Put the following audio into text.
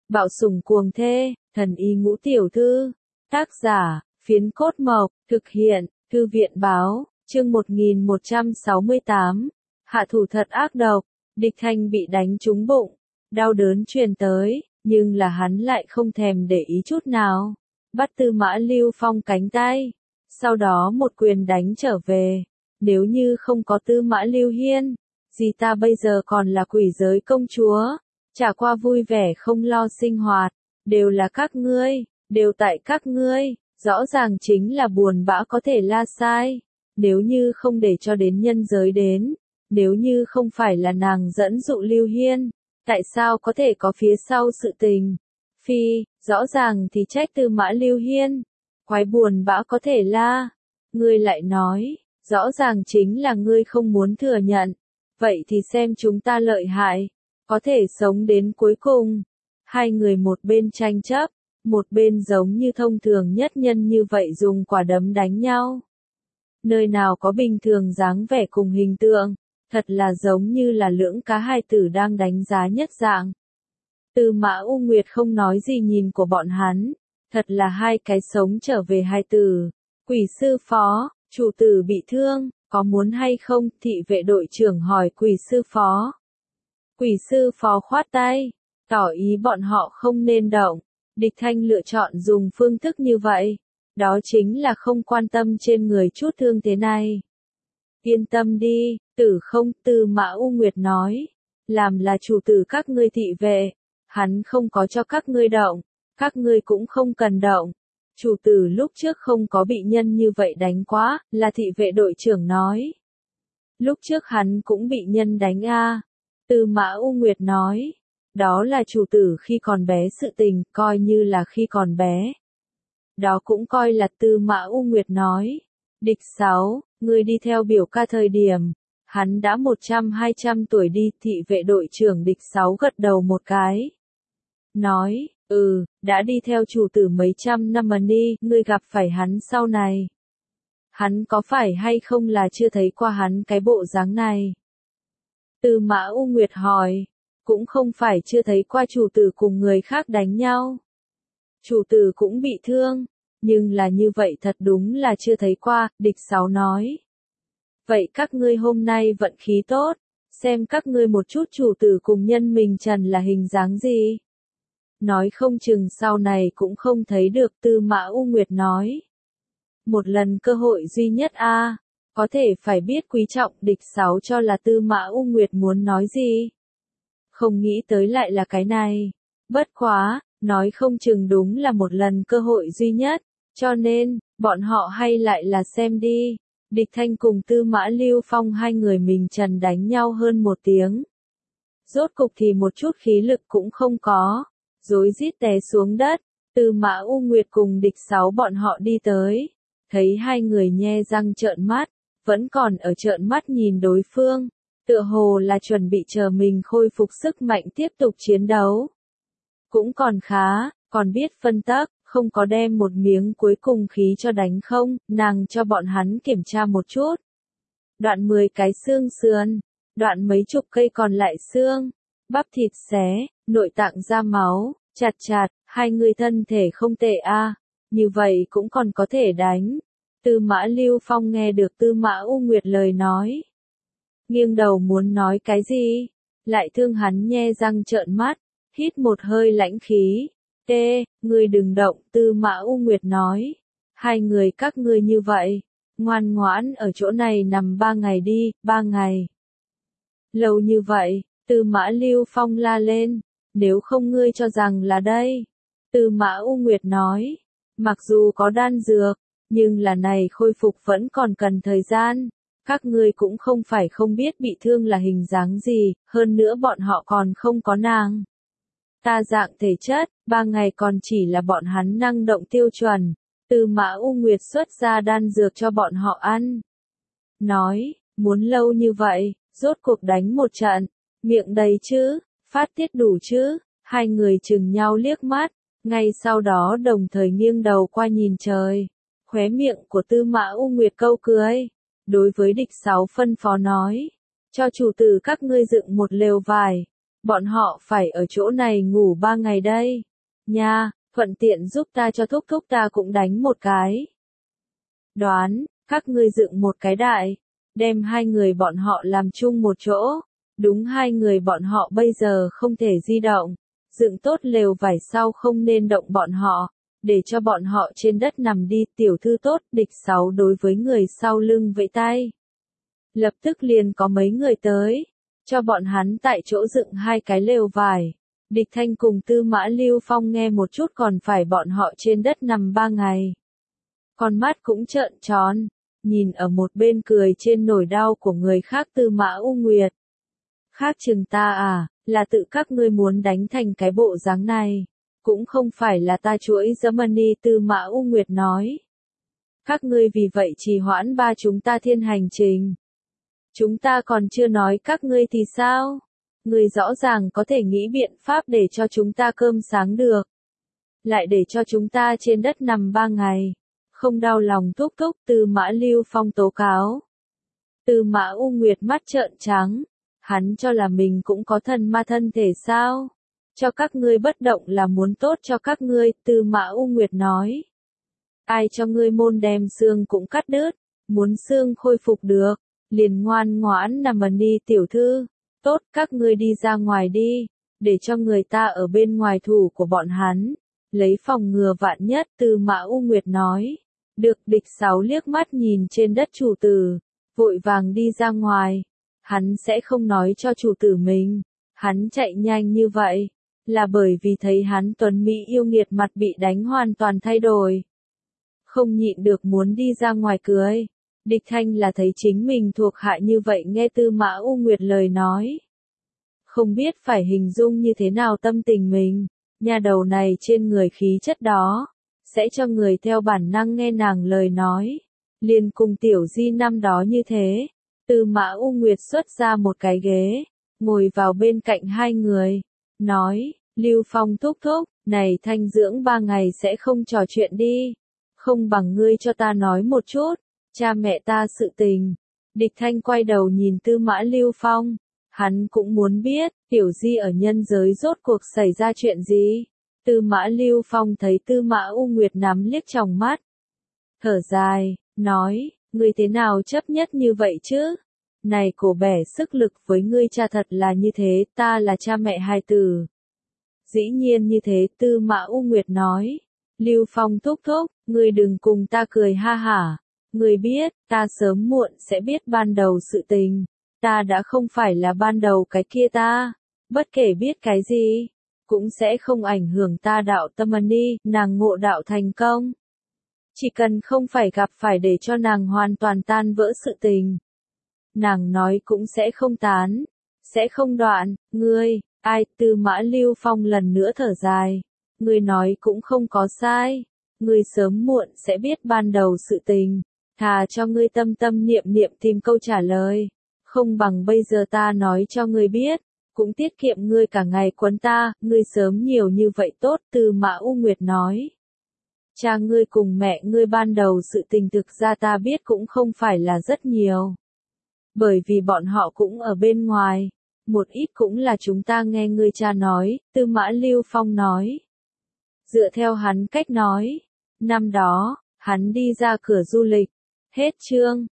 Bạo sủng cuồng thê, thần y ngũ tiểu thư. Tác giả, Phiến Cốt Mộc, thực hiện, Thư viện báo, chương 1168. Hạ thủ thật ác độc, Địch Thanh bị đánh trúng bụng, đau đớn truyền tới, nhưng là hắn lại không thèm để ý chút nào. Bắt Tư Mã Lưu Phong cánh tay, sau đó một quyền đánh trở về. Nếu như không có Tư Mã Lưu Hiên, gì ta bây giờ còn là quỷ giới công chúa, chả qua vui vẻ không lo sinh hoạt, đều là các ngươi, đều tại các ngươi, rõ ràng chính là buồn bã có thể la sai, nếu như không để cho đến nhân giới đến, nếu như không phải là nàng dẫn dụ Lưu Hiên, tại sao có thể có phía sau sự tình? Phi, rõ ràng thì trách Tư Mã Lưu Hiên, quái buồn bã có thể la, ngươi lại nói, rõ ràng chính là ngươi không muốn thừa nhận, vậy thì xem chúng ta lợi hại, có thể sống đến cuối cùng. Hai người một bên tranh chấp, một bên giống như thông thường nhất nhân như vậy dùng quả đấm đánh nhau. Nơi nào có bình thường dáng vẻ cùng hình tượng, thật là giống như là lưỡng cá hai tử đang đánh giá nhất dạng. Tư Mã U Nguyệt không nói gì nhìn của bọn hắn, thật là hai cái sống trở về hai tử. Quỷ sư phó, chủ tử bị thương, có muốn hay không? Thị vệ đội trưởng hỏi quỷ sư phó. Quỷ sư phó khoát tay, tỏ ý bọn họ không nên động. Địch Thanh lựa chọn dùng phương thức như vậy, đó chính là không quan tâm trên người chút thương thế này. Yên tâm đi, tử không, Tư Mã U Nguyệt nói, làm là chủ tử các ngươi thị vệ, hắn không có cho các ngươi động, các ngươi cũng không cần động. Chủ tử lúc trước không có bị nhân như vậy đánh quá, là thị vệ đội trưởng nói. Lúc trước hắn cũng bị nhân đánh a. Tư Mã U Nguyệt nói, đó là chủ tử khi còn bé sự tình, coi như là khi còn bé. Đó cũng coi là Tư Mã U Nguyệt nói. Địch 6, người đi theo biểu ca thời điểm, hắn đã 100-200 tuổi đi, thị vệ đội trưởng Địch 6 gật đầu một cái. Nói, đã đi theo chủ tử mấy trăm năm mà đi, ngươi gặp phải hắn sau này. Hắn có phải hay không là chưa thấy qua hắn cái bộ dáng này? Tư Mã U Nguyệt hỏi, cũng không phải chưa thấy qua chủ tử cùng người khác đánh nhau. Chủ tử cũng bị thương, nhưng là như vậy thật đúng là chưa thấy qua, Địch 6 nói. Vậy các ngươi hôm nay vận khí tốt, xem các ngươi một chút chủ tử cùng nhân mình trần là hình dáng gì. Nói không chừng sau này cũng không thấy được, Tư Mã U Nguyệt nói. Một lần cơ hội duy nhất a, có thể phải biết quý trọng. Địch 6 cho là Tư Mã U Nguyệt muốn nói gì. Không nghĩ tới lại là cái này. Bất quá, nói không chừng đúng là một lần cơ hội duy nhất, cho nên, bọn họ hay lại là xem đi. Địch Thanh cùng Tư Mã Lưu Phong hai người mình trần đánh nhau hơn 1 tiếng. Rốt cục thì một chút khí lực cũng không có, rối rít té xuống đất. Tư Mã U Nguyệt cùng Địch 6 bọn họ đi tới, thấy hai người nhe răng trợn mắt, vẫn còn ở trợn mắt nhìn đối phương, tựa hồ là chuẩn bị chờ mình khôi phục sức mạnh tiếp tục chiến đấu. Cũng còn khá, còn biết phân tắc, không có đem một miếng cuối cùng khí cho đánh không, nàng cho bọn hắn kiểm tra một chút. Đoạn 10 cái xương sườn, đoạn mấy chục cây còn lại xương, bắp thịt xé, nội tạng ra máu, chặt chặt, hai người thân thể không tệ a, như vậy cũng còn có thể đánh. Tư Mã Lưu Phong nghe được Tư Mã U Nguyệt lời nói, nghiêng đầu muốn nói cái gì, lại thương hắn nhe răng trợn mắt, hít một hơi lãnh khí. Ngươi đừng động, Tư Mã U Nguyệt nói. Hai người các ngươi như vậy, ngoan ngoãn ở chỗ này nằm 3 ngày đi, 3 ngày. Lâu như vậy, Tư Mã Lưu Phong la lên, nếu không ngươi cho rằng là đây. Tư Mã U Nguyệt nói, mặc dù có đan dược, nhưng là này khôi phục vẫn còn cần thời gian. Các ngươi cũng không phải không biết bị thương là hình dáng gì, hơn nữa bọn họ còn không có nàng. Ta dạng thể chất, 3 ngày còn chỉ là bọn hắn năng động tiêu chuẩn. Tư Mã U Nguyệt xuất ra đan dược cho bọn họ ăn. Nói, muốn lâu như vậy, rốt cuộc đánh một trận, miệng đầy chứ, phát tiết đủ chứ, hai người chừng nhau liếc mắt, ngay sau đó đồng thời nghiêng đầu qua nhìn trời. Khóe miệng của Tư Mã U Nguyệt câu cười, đối với Địch 6 phân phó nói, cho chủ tử các ngươi dựng một lều vải, Bọn họ phải ở chỗ này ngủ 3 ngày đây. Nha, thuận tiện giúp ta cho thúc thúc ta cũng đánh một cái. Đoán, các ngươi dựng một cái đại, đem hai người bọn họ làm chung một chỗ. Đúng, hai người bọn họ bây giờ không thể di động. Dựng tốt lều vải sau không nên động bọn họ, để cho bọn họ trên đất nằm đi. Tiểu thư tốt, địch 6 đối với người sau lưng vẫy tay. Lập tức liền có mấy người tới, cho bọn hắn tại chỗ dựng hai cái lều vải. Địch Thanh cùng Tư Mã Lưu Phong nghe một chút còn phải bọn họ trên đất nằm 3 ngày. Con mắt cũng trợn tròn, nhìn ở một bên cười trên nỗi đau của người khác. Tư Mã U Nguyệt. Khác chừng ta à, là tự các ngươi muốn đánh thành cái bộ dáng này. Cũng không phải là ta chuỗi Germany. Tư Mã U Nguyệt nói. Các ngươi vì vậy trì hoãn ba chúng ta thiên hành trình. Chúng ta còn chưa nói các ngươi thì sao? Ngươi rõ ràng có thể nghĩ biện pháp để cho chúng ta cơm sáng được. Lại để cho chúng ta trên đất nằm 3 ngày. Không đau lòng thúc thúc. Tư Mã Lưu Phong tố cáo. Tư Mã U Nguyệt mắt trợn trắng. Hắn cho là mình cũng có thần ma thân thể sao? Cho các ngươi bất động là muốn tốt cho các ngươi. Tư Mã U Nguyệt nói. Ai cho ngươi môn đem xương cũng cắt đứt. Muốn xương khôi phục được, liền ngoan ngoãn nằm đi. Tiểu thư. Tốt, các ngươi đi ra ngoài đi, để cho người ta ở bên ngoài thủ của bọn hắn, lấy phòng ngừa vạn nhất. Tư Mã U Nguyệt nói. Được. Địch 6 liếc mắt nhìn trên đất chủ tử, vội vàng đi ra ngoài. Hắn sẽ không nói cho chủ tử mình. Hắn chạy nhanh như vậy, là bởi vì thấy hắn tuấn mỹ yêu nghiệt mặt bị đánh hoàn toàn thay đổi. Không nhịn được muốn đi ra ngoài cười. Địch Thanh là thấy chính mình thuộc hạ như vậy nghe Tư Mã U Nguyệt lời nói. Không biết phải hình dung như thế nào tâm tình mình, nhà đầu này trên người khí chất đó, sẽ cho người theo bản năng nghe nàng lời nói. Liền cùng Tiểu Di năm đó như thế, Tư Mã U Nguyệt xuất ra một cái ghế, ngồi vào bên cạnh hai người, nói, Lưu Phong thúc thúc, này Thanh dưỡng 3 ngày sẽ không trò chuyện đi, không bằng ngươi cho ta nói một chút. Cha mẹ ta sự tình. Địch Thanh quay đầu nhìn Tư Mã Lưu Phong. Hắn cũng muốn biết, Tiểu Di ở nhân giới rốt cuộc xảy ra chuyện gì. Tư Mã Lưu Phong thấy Tư Mã U Nguyệt nắm liếc tròng mắt. Thở dài, nói, ngươi thế nào chấp nhất như vậy chứ? Này cổ bẻ sức lực với ngươi cha thật là như thế, ta là cha mẹ hai tử. Dĩ nhiên như thế. Tư Mã U Nguyệt nói. Lưu Phong thúc thúc, ngươi đừng cùng ta cười ha hả. Ngươi biết, ta sớm muộn sẽ biết ban đầu sự tình. Ta đã không phải là ban đầu cái kia ta. Bất kể biết cái gì, cũng sẽ không ảnh hưởng ta đạo tâm ni, nàng ngộ đạo thành công. Chỉ cần không phải gặp phải để cho nàng hoàn toàn tan vỡ sự tình. Nàng nói cũng sẽ không tán, sẽ không đoạn. Ngươi, ai? Tư Mã Lưu Phong lần nữa thở dài. Ngươi nói cũng không có sai. Ngươi sớm muộn sẽ biết ban đầu sự tình. Thà cho ngươi tâm tâm niệm niệm tìm câu trả lời, không bằng bây giờ ta nói cho ngươi biết, cũng tiết kiệm ngươi cả ngày quấn ta. Ngươi sớm nhiều như vậy tốt. Tư Mã U Nguyệt nói. Cha ngươi cùng mẹ ngươi ban đầu sự tình thực ra ta biết cũng không phải là rất nhiều. Bởi vì bọn họ cũng ở bên ngoài, một ít cũng là chúng ta nghe ngươi cha nói. Tư Mã Lưu Phong nói. Dựa theo hắn cách nói, năm đó, hắn đi ra cửa du lịch. Hết chương.